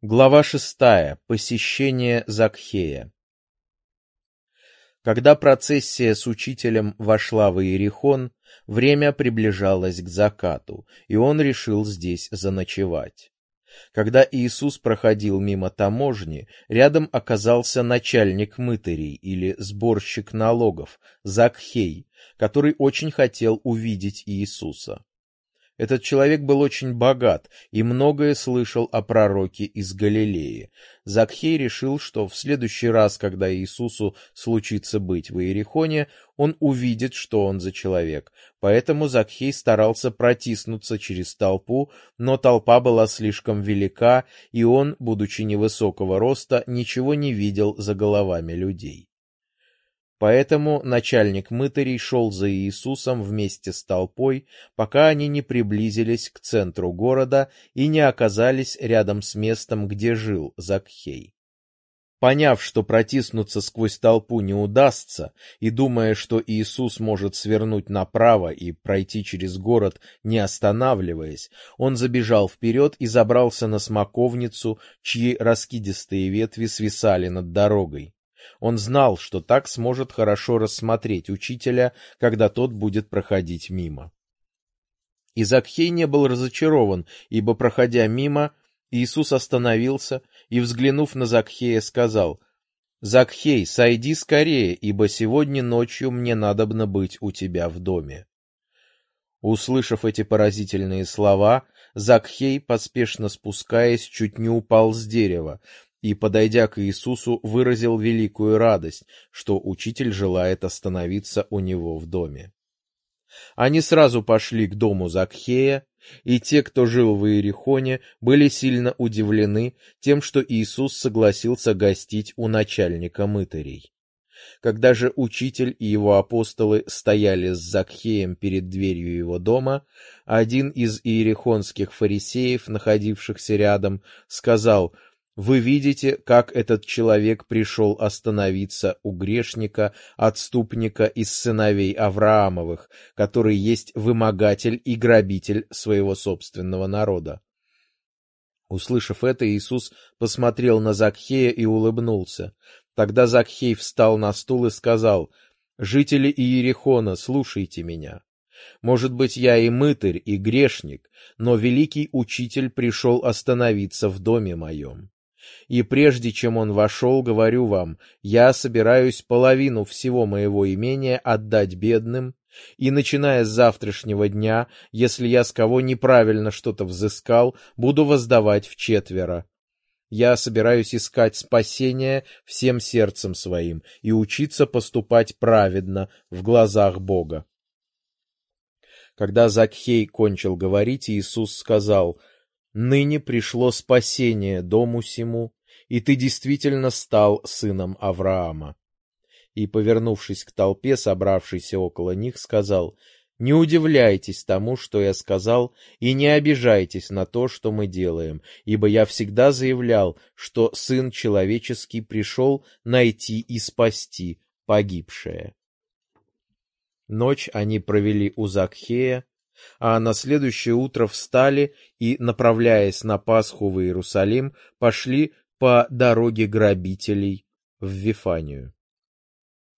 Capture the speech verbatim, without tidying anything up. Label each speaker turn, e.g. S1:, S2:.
S1: Глава шестая. Посещение Закхея. Когда процессия с учителем вошла в Иерихон, время приближалось к закату, и он решил здесь заночевать. Когда Иисус проходил мимо таможни, рядом оказался начальник мытарей или сборщик налогов, Закхей, который очень хотел увидеть Иисуса. Этот человек был очень богат и многое слышал о пророке из Галилеи. Закхей решил, что в следующий раз, когда Иисусу случится быть в Иерихоне, он увидит, что он за человек. Поэтому Закхей старался протиснуться через толпу, но толпа была слишком велика, и он, будучи невысокого роста, ничего не видел за головами людей. Поэтому начальник мытарей шел за Иисусом вместе с толпой, пока они не приблизились к центру города и не оказались рядом с местом, где жил Закхей. Поняв, что протиснуться сквозь толпу не удастся, и думая, что Иисус может свернуть направо и пройти через город, не останавливаясь, он забежал вперед и забрался на смоковницу, чьи раскидистые ветви свисали над дорогой. Он знал, что так сможет хорошо рассмотреть учителя, когда тот будет проходить мимо. И Закхей не был разочарован, ибо, проходя мимо, Иисус остановился и, взглянув на Закхея, сказал: «Закхей, сойди скорее, ибо сегодня ночью мне надобно быть у тебя в доме». Услышав эти поразительные слова, Закхей, поспешно спускаясь, чуть не упал с дерева, и, подойдя к Иисусу, выразил великую радость, что учитель желает остановиться у него в доме. Они сразу пошли к дому Закхея, и те, кто жил в Иерихоне, были сильно удивлены тем, что Иисус согласился гостить у начальника мытарей. Когда же учитель и его апостолы стояли с Закхеем перед дверью его дома, один из иерихонских фарисеев, находившихся рядом, сказал: «Вы видите, как этот человек пришел остановиться у грешника, отступника из сыновей Авраамовых, который есть вымогатель и грабитель своего собственного народа». Услышав это, Иисус посмотрел на Закхея и улыбнулся. Тогда Закхей встал на стул и сказал: «Жители Иерихона, слушайте меня. Может быть, я и мытарь, и грешник, но великий учитель пришел остановиться в доме моем. И прежде чем он вошел, говорю вам, я собираюсь половину всего моего имения отдать бедным, и, начиная с завтрашнего дня, если я с кого неправильно что-то взыскал, буду воздавать вчетверо. Я собираюсь искать спасения всем сердцем своим и учиться поступать праведно в глазах Бога». Когда Закхей кончил говорить, Иисус сказал: «Ныне пришло спасение дому сему, и ты действительно стал сыном Авраама». И, повернувшись к толпе, собравшейся около них, сказал: «Не удивляйтесь тому, что я сказал, и не обижайтесь на то, что мы делаем, ибо я всегда заявлял, что Сын Человеческий пришел найти и спасти погибшее». Ночь они провели у Закхея, а на следующее утро встали и, направляясь на Пасху в Иерусалим, пошли по дороге грабителей в Вифанию.